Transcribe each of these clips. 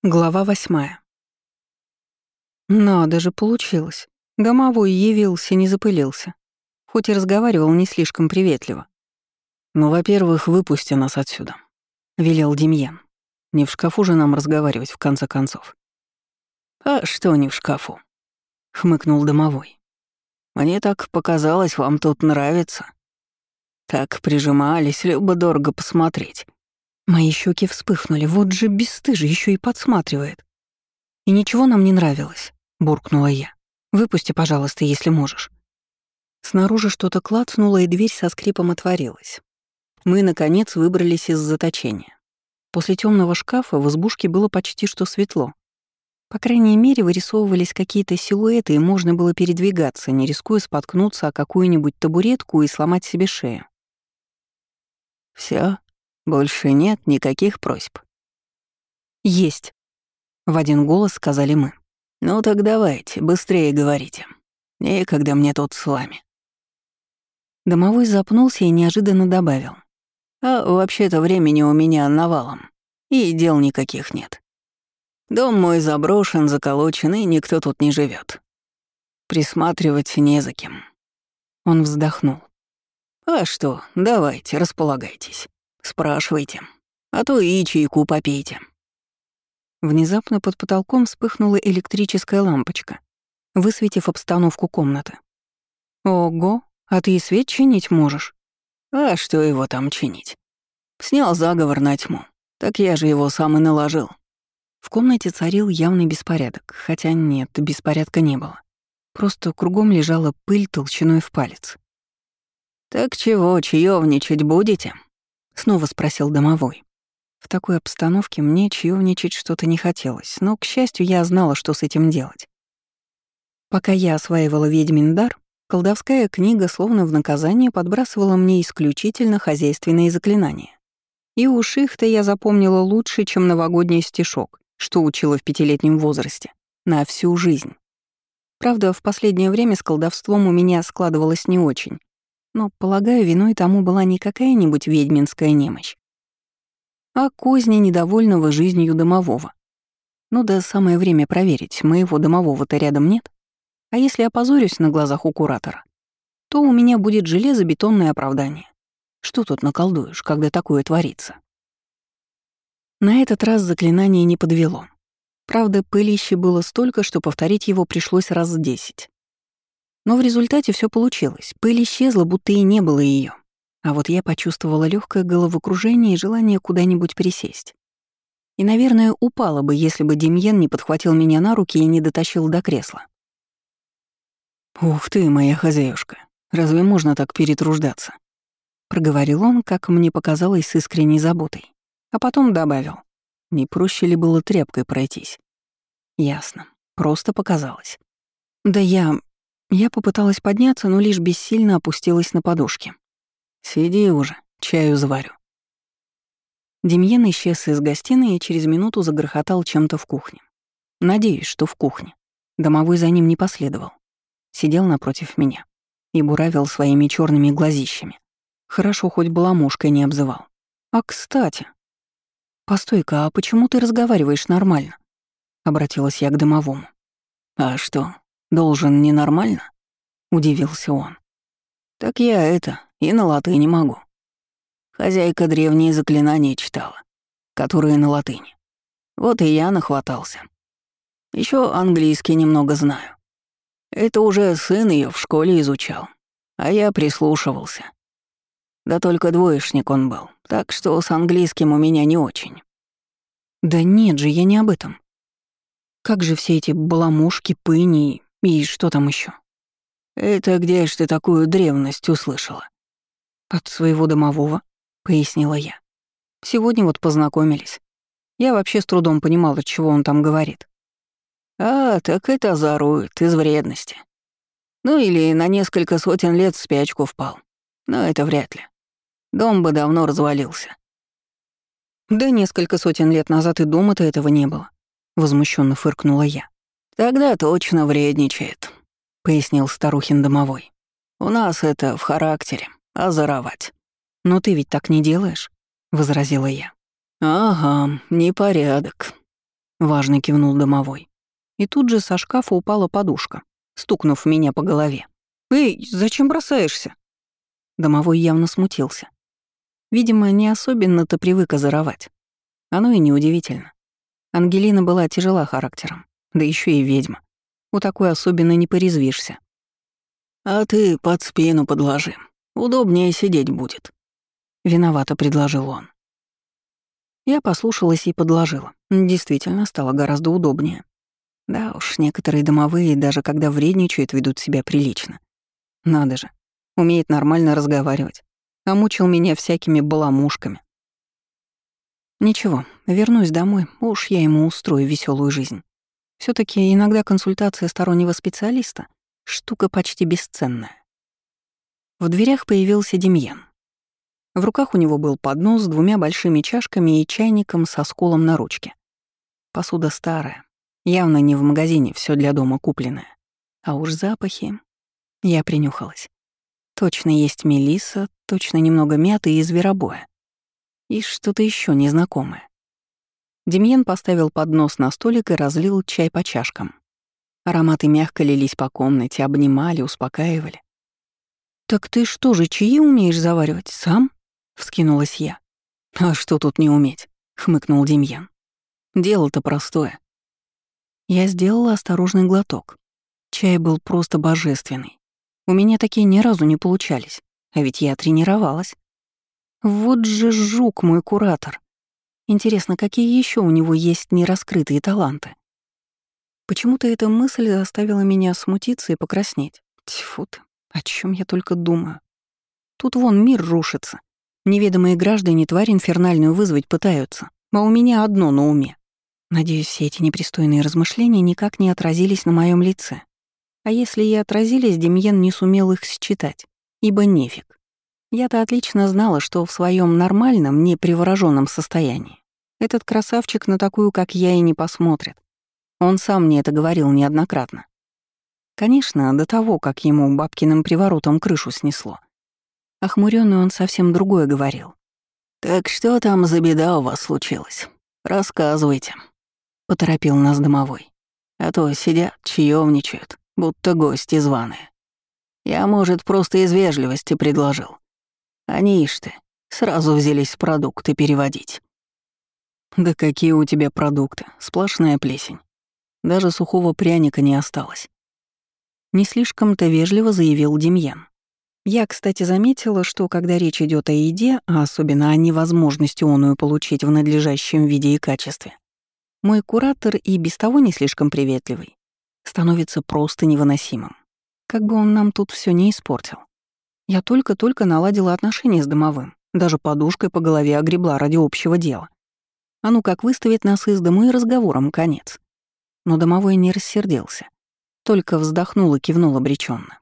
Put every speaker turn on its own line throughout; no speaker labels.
Глава 8. Надо же, получилось. Домовой явился, не запылился. Хоть и разговаривал не слишком приветливо. «Ну, во-первых, выпусти нас отсюда», — велел Демьян. «Не в шкафу же нам разговаривать, в конце концов». «А что не в шкафу?» — хмыкнул домовой. «Мне так показалось, вам тут нравится. Так прижимались, любо-дорого посмотреть». Мои щеки вспыхнули, вот же бесстыжий еще и подсматривает. «И ничего нам не нравилось», — буркнула я. «Выпусти, пожалуйста, если можешь». Снаружи что-то клацнуло, и дверь со скрипом отворилась. Мы, наконец, выбрались из заточения. После темного шкафа в избушке было почти что светло. По крайней мере, вырисовывались какие-то силуэты, и можно было передвигаться, не рискуя споткнуться о какую-нибудь табуретку и сломать себе шею. «Всё? Больше нет никаких просьб?» «Есть», — в один голос сказали мы. «Ну так давайте, быстрее говорите. Некогда мне тут с вами». Домовой запнулся и неожиданно добавил. «А вообще-то времени у меня навалом, и дел никаких нет. Дом мой заброшен, заколочен, и никто тут не живет. Присматривать не за кем». Он вздохнул. «А что, давайте, располагайтесь. Спрашивайте. А то и чайку попейте». Внезапно под потолком вспыхнула электрическая лампочка, высветив обстановку комнаты. «Ого, а ты и свет чинить можешь?» «А что его там чинить? Снял заговор на тьму. Так я же его сам и наложил». В комнате царил явный беспорядок, хотя нет, беспорядка не было. Просто кругом лежала пыль толщиной в палец. «Так чего, чаёвничать будете?» — снова спросил домовой. В такой обстановке мне чаёвничать что-то не хотелось, но, к счастью, я знала, что с этим делать. Пока я осваивала ведьмин дар, колдовская книга словно в наказание подбрасывала мне исключительно хозяйственные заклинания. И уж их-то я запомнила лучше, чем новогодний стишок, что учила в 5-летнем возрасте, на всю жизнь. Правда, в последнее время с колдовством у меня складывалось не очень, но, полагаю, виной тому была не какая-нибудь ведьминская немощь, а козни недовольного жизнью домового. Ну да самое время проверить, моего домового-то рядом нет. А если опозорюсь на глазах у куратора, то у меня будет железобетонное оправдание. Что тут наколдуешь, когда такое творится? На этот раз заклинание не подвело. Правда, пылища было столько, что повторить его пришлось раз 10. Но в результате все получилось. Пыль исчезла, будто и не было ее. А вот я почувствовала легкое головокружение и желание куда-нибудь присесть. И, наверное, упала бы, если бы Демьян не подхватил меня на руки и не дотащил до кресла. «Ух ты, моя хозяюшка, разве можно так перетруждаться?» — проговорил он, как мне показалось, с искренней заботой. А потом добавил. «Не проще ли было тряпкой пройтись?» «Ясно. Просто показалось». «Да Я попыталась подняться, но лишь бессильно опустилась на подушки. «Сиди уже, чаю заварю». Демьян исчез из гостиной и через минуту загрохотал чем-то в кухне. Надеюсь, что в кухне. Домовой за ним не последовал. Сидел напротив меня и буравил своими черными глазищами. Хорошо, хоть баламушкой не обзывал. «А кстати...» «Постой-ка, а почему ты разговариваешь нормально?» — обратилась я к домовому. «А что, должен ненормально?» — удивился он. «Так я и на латыни могу. Хозяйка древние заклинания читала, которые на латыни. Вот и я нахватался. Еще английский немного знаю. Это уже сын ее в школе изучал, а я прислушивался. Да только двоечник он был, так что с английским у меня не очень». «Да нет же, я не об этом. Как же все эти баламушки, пыни и что там еще?
«Это где ж ты такую древность услышала?»
«От своего домового», — пояснила я. «Сегодня вот познакомились. Я вообще с трудом понимала, чего он там говорит».
«А, так это озорует, из вредности. Ну или на несколько сотен лет в спячку впал. Но это вряд ли. Дом бы давно развалился».
«Да несколько сотен лет назад и дома-то этого не было», — возмущенно фыркнула я.
«Тогда точно вредничает», — пояснил старухин домовой. «У нас это в характере — озоровать».
«Но ты ведь так не делаешь», — возразила я.
«Ага, непорядок»,
— важно кивнул домовой. И тут же со шкафа упала подушка, стукнув меня по голове. «Эй, зачем бросаешься?» Домовой явно смутился. Видимо, не особенно-то привык озоровать. Оно и неудивительно. Ангелина была тяжела характером, да еще и ведьма. У такой особенно не порезвишься.
«А ты под спину подложи. Удобнее сидеть будет», — виновато предложил он.
Я послушалась и подложила. Действительно, стало гораздо удобнее. Да уж, некоторые домовые, даже когда вредничают, ведут себя прилично. Надо же, умеет нормально разговаривать, а мучил меня всякими баламушками. Ничего, вернусь домой, уж я ему устрою веселую жизнь. все таки иногда консультация стороннего специалиста — штука почти бесценная. В дверях появился Демьян. В руках у него был поднос с 2 большими чашками и чайником со сколом на ручке. Посуда старая, явно не в магазине, все для дома купленное. А уж запахи. Я принюхалась. Точно есть мелисса, точно немного мяты и зверобоя. И что-то еще незнакомое. Демьян поставил поднос на столик и разлил чай по чашкам. Ароматы мягко лились по комнате, обнимали, успокаивали. «Так ты что же, чаи умеешь заваривать сам?» — вскинулась я. «А что тут не уметь?» — хмыкнул Демьян. «Дело-то простое». Я сделала осторожный глоток. Чай был просто божественный. У меня такие ни разу не получались, а ведь я тренировалась. Вот же жук мой куратор. Интересно, какие еще у него есть нераскрытые таланты? Почему-то эта мысль заставила меня смутиться и покраснеть. Тьфу ты, о чем я только думаю. Тут вон мир рушится. Неведомые граждане тварь инфернальную вызвать пытаются, а у меня одно на уме. Надеюсь, все эти непристойные размышления никак не отразились на моем лице. А если и отразились, Демьен не сумел их считать, ибо нефиг. Я-то отлично знала, что в своем нормальном, не привороженном состоянии этот красавчик на такую, как я, и не посмотрит. Он сам мне это говорил неоднократно. Конечно, до того, как ему бабкиным приворотом крышу снесло. Охмурённый он совсем другое говорил.
«Так что там за беда у вас случилась? Рассказывайте», — поторопил нас домовой. «А то сидят, чаёвничают, будто гости званые. Я, может, просто из вежливости предложил. Они, ишь ты, сразу взялись продукты переводить».
Да какие у тебя продукты, сплошная плесень. Даже сухого пряника не осталось. Не слишком-то вежливо заявил Демьян. Я, кстати, заметила, что когда речь идет о еде, а особенно о невозможности оную получить в надлежащем виде и качестве, мой куратор и без того не слишком приветливый становится просто невыносимым. Как бы он нам тут все не испортил. Я только-только наладила отношения с домовым, даже подушкой по голове огребла ради общего дела. А ну как выставит нас из дому и разговором конец. Но домовой не рассердился, только вздохнул и кивнул обреченно.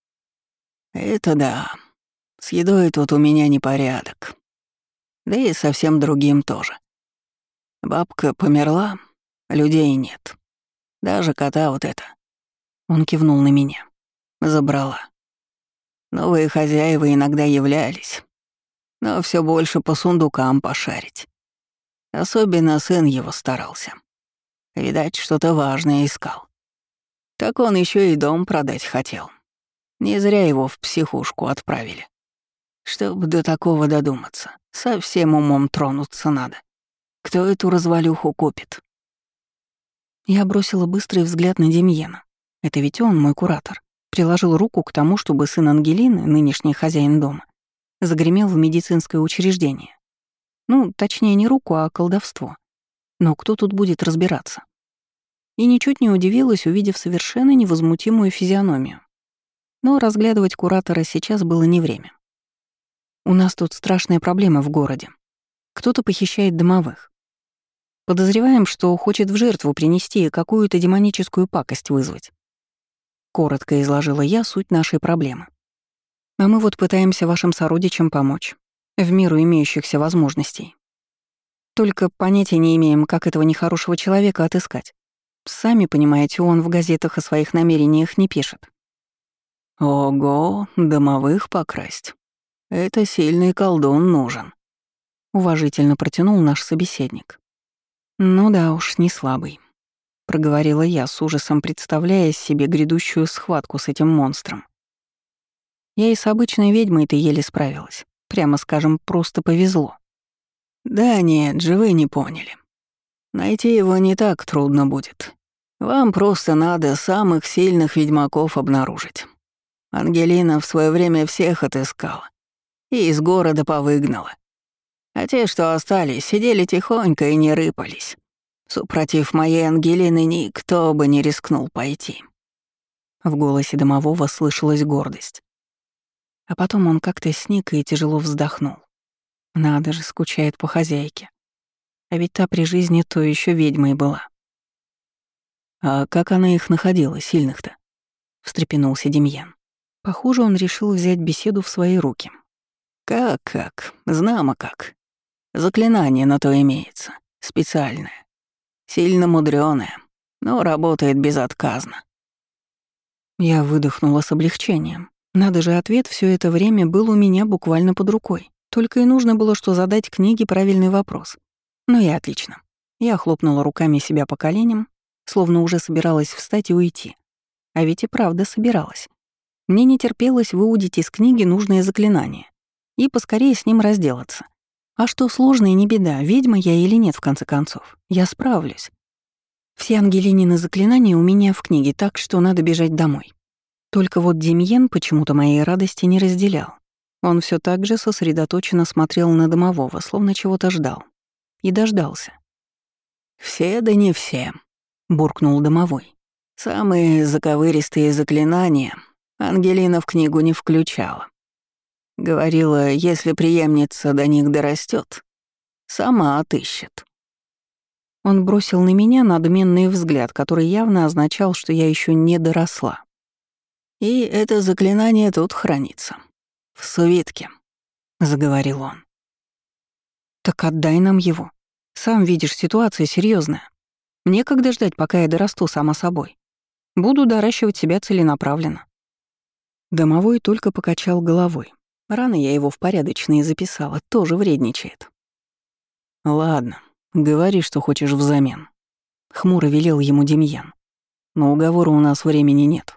«Это да. С едой тут у меня непорядок. Да и совсем другим тоже. Бабка померла, людей нет. Даже кота вот это».
Он кивнул на меня.
Забрала. Новые хозяева иногда являлись, но все больше по сундукам пошарить. Особенно сын его старался. Видать, что-то важное искал. Так он еще и дом продать хотел. Не зря его в психушку отправили. Чтоб до такого додуматься, совсем умом тронуться надо. Кто эту развалюху купит?
Я бросила быстрый взгляд на Демьена. Это ведь он, мой куратор, приложил руку к тому, чтобы сын Ангелины, нынешний хозяин дома, загремел в медицинское учреждение. Ну, точнее, не руку, а колдовство. Но кто тут будет разбираться? И ничуть не удивилась, увидев совершенно невозмутимую физиономию. Но разглядывать куратора сейчас было не время. У нас тут страшная проблема в городе. Кто-то похищает домовых. Подозреваем, что хочет в жертву принести и какую-то демоническую пакость вызвать. Коротко изложила я суть нашей проблемы. А мы вот пытаемся вашим сородичам помочь, в меру имеющихся возможностей. Только понятия не имеем, как этого нехорошего человека отыскать. Сами понимаете, он в газетах о своих намерениях не пишет.
Ого, домовых покрасть. Это сильный колдун нужен.
Уважительно протянул наш собеседник. Ну да уж, не слабый. Проговорила я, с ужасом представляя себе грядущую схватку с этим монстром. Я и с обычной ведьмой-то еле справилась. Прямо скажем, просто повезло.
Да нет же, вы не поняли. Найти его не так трудно будет. Вам просто надо самых сильных ведьмаков обнаружить. Ангелина в свое время всех отыскала и из города повыгнала. А те, что остались, сидели тихонько и не рыпались. Супротив моей Ангелины никто бы не рискнул пойти.
В голосе домового слышалась гордость. А потом он как-то сник и тяжело вздохнул. Надо же, скучает по хозяйке. А ведь та при жизни то еще ведьмой была.
А как она их находила, сильных-то?
Встрепенулся Демьян. Похоже, он решил взять беседу в свои руки.
Как? Знамо как. Заклинание на то имеется. Специальное. Сильно мудрёное, но работает безотказно.
Я выдохнула с облегчением. Надо же, ответ все это время был у меня буквально под рукой. Только и нужно было, что задать книге правильный вопрос. Ну и отлично. Я хлопнула руками себя по коленям, словно уже собиралась встать и уйти. А ведь и правда собиралась. Мне не терпелось выудить из книги нужное заклинание и поскорее с ним разделаться. А что сложно и не беда, ведьма я или нет, в конце концов. Я справлюсь. Все Ангелинины заклинания у меня в книге, так что надо бежать домой. Только вот Демьен почему-то моей радости не разделял. Он все так же сосредоточенно смотрел на домового, словно чего-то ждал. И дождался.
«Все да не все», — буркнул домовой. «Самые заковыристые заклинания Ангелина в книгу не включала. Говорила, если преемница до них дорастет, сама отыщет».
Он бросил на меня надменный взгляд, который явно означал, что я еще не доросла.
«И это заклинание тут хранится. В свитке», — заговорил он.
«Так отдай нам его. Сам видишь, ситуация серьезная. Некогда ждать, пока я дорасту сама собой. Буду доращивать себя целенаправленно». Домовой только покачал головой. Рано я его в порядочные записала, тоже вредничает.
«Ладно, говори, что хочешь взамен», — хмуро велел ему Демьян. «Но уговора у нас времени нет».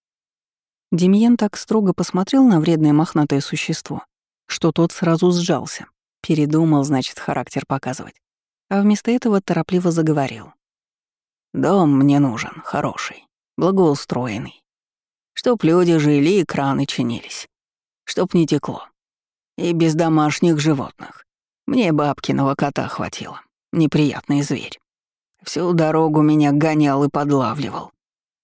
Демьян так строго посмотрел на вредное мохнатое существо, что тот сразу сжался. Передумал, значит, характер показывать. А вместо этого торопливо заговорил.
«Дом мне нужен, хороший, благоустроенный. Чтоб люди жили и краны чинились. Чтоб не текло. И без домашних животных. Мне бабкиного кота хватило. Неприятный зверь. Всю дорогу меня гонял и подлавливал».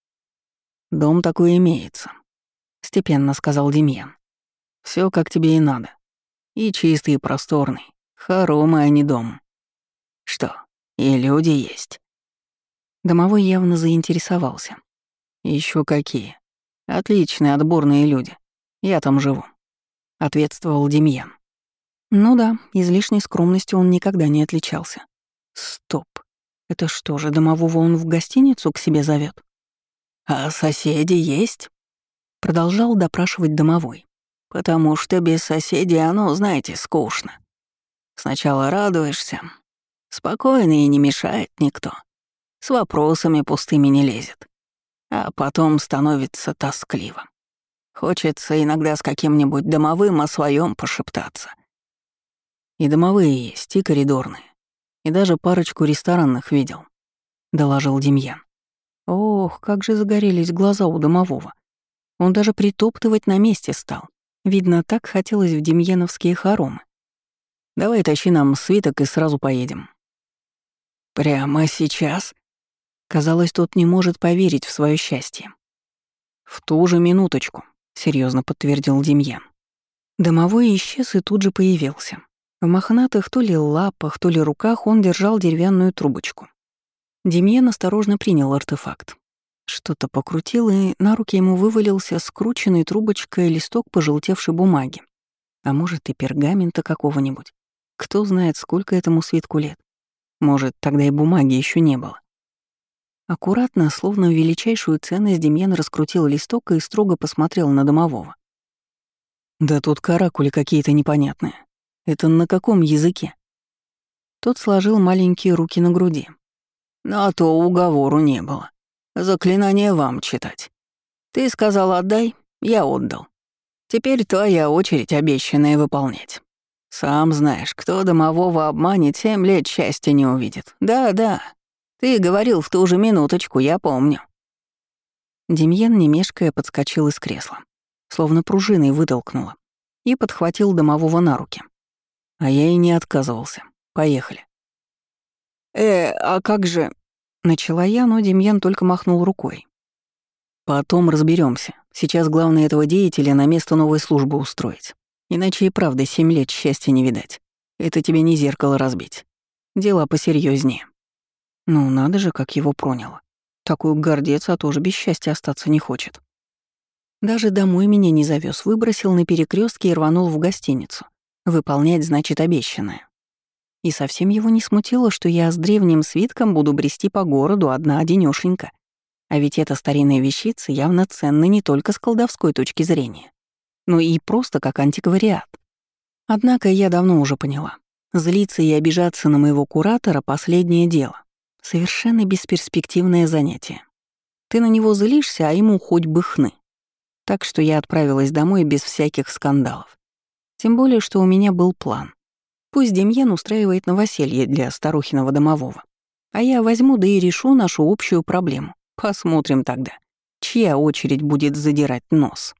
«Дом такой имеется», — степенно сказал Демьян. Все как тебе и надо. И чистый, и просторный. Хоромы, а не дом».
«Что, и люди есть?»
Домовой явно заинтересовался. Еще какие. Отличные, отборные люди. Я там живу», — ответствовал Демьян. Ну да, излишней скромностью он никогда не отличался. Стоп. Это что же, домового он в гостиницу к себе зовет?
«А соседи есть?»
— продолжал допрашивать домовой.
«Потому что без соседей оно, знаете, скучно. Сначала радуешься. Спокойно и не мешает никто. С вопросами пустыми не лезет. А потом становится тоскливо. Хочется иногда с каким-нибудь домовым о своем пошептаться».
«И домовые есть, и коридорные. И даже парочку ресторанных видел», — доложил Демьян. Ох, как же загорелись глаза у домового. Он даже притоптывать на месте стал. Видно, так хотелось в демьяновские хоромы. «Давай тащи нам свиток и сразу поедем».
«Прямо сейчас?»
Казалось, тот не может поверить в свое счастье. «В ту же минуточку», — серьезно подтвердил Демьян. Домовой исчез и тут же появился. В мохнатых то ли лапах, то ли руках он держал деревянную трубочку. Демьян осторожно принял артефакт. Что-то покрутил, и на руки ему вывалился скрученной трубочкой листок пожелтевшей бумаги. А может, и пергамента какого-нибудь. Кто знает, сколько этому свитку лет. Может, тогда и бумаги еще не было. Аккуратно, словно величайшую ценность, Демьян раскрутил листок и строго посмотрел на домового. «Да тут каракули какие-то непонятные. Это на каком языке?» Тот сложил маленькие руки на груди.
На то уговору не было. Заклинание вам читать. Ты сказал «отдай», я отдал. Теперь твоя очередь обещанное выполнять. Сам знаешь, кто домового обманет, 7 лет счастья не увидит. Да, ты говорил в ту же минуточку, я помню.
Демьян, не мешкая, подскочил из кресла, словно пружиной вытолкнуло, и подхватил домового на руки. А я и не отказывался. Поехали.
А как же...»
Начала я, но Демьян только махнул рукой. Потом разберемся. Сейчас главное этого деятеля на место новой службы устроить. Иначе и правда 7 лет счастья не видать. Это тебе не зеркало разбить. Дела посерьезнее. Ну, надо же, как его проняло. Такой гордец, а тоже без счастья остаться не хочет. Даже домой меня не завез, выбросил на перекрестке и рванул в гостиницу. Выполнять, значит, обещанное. И совсем его не смутило, что я с древним свитком буду брести по городу одна-одинёшенька. А ведь эта старинная вещица явно ценна не только с колдовской точки зрения, но и просто как антиквариат. Однако я давно уже поняла. Злиться и обижаться на моего куратора — последнее дело. Совершенно бесперспективное занятие. Ты на него злишься, а ему хоть бы хны. Так что я отправилась домой без всяких скандалов. Тем более, что у меня был план. Пусть Демьян устраивает новоселье для старухиного домового. А я возьму да и решу нашу общую проблему. Посмотрим тогда, чья очередь будет задирать нос.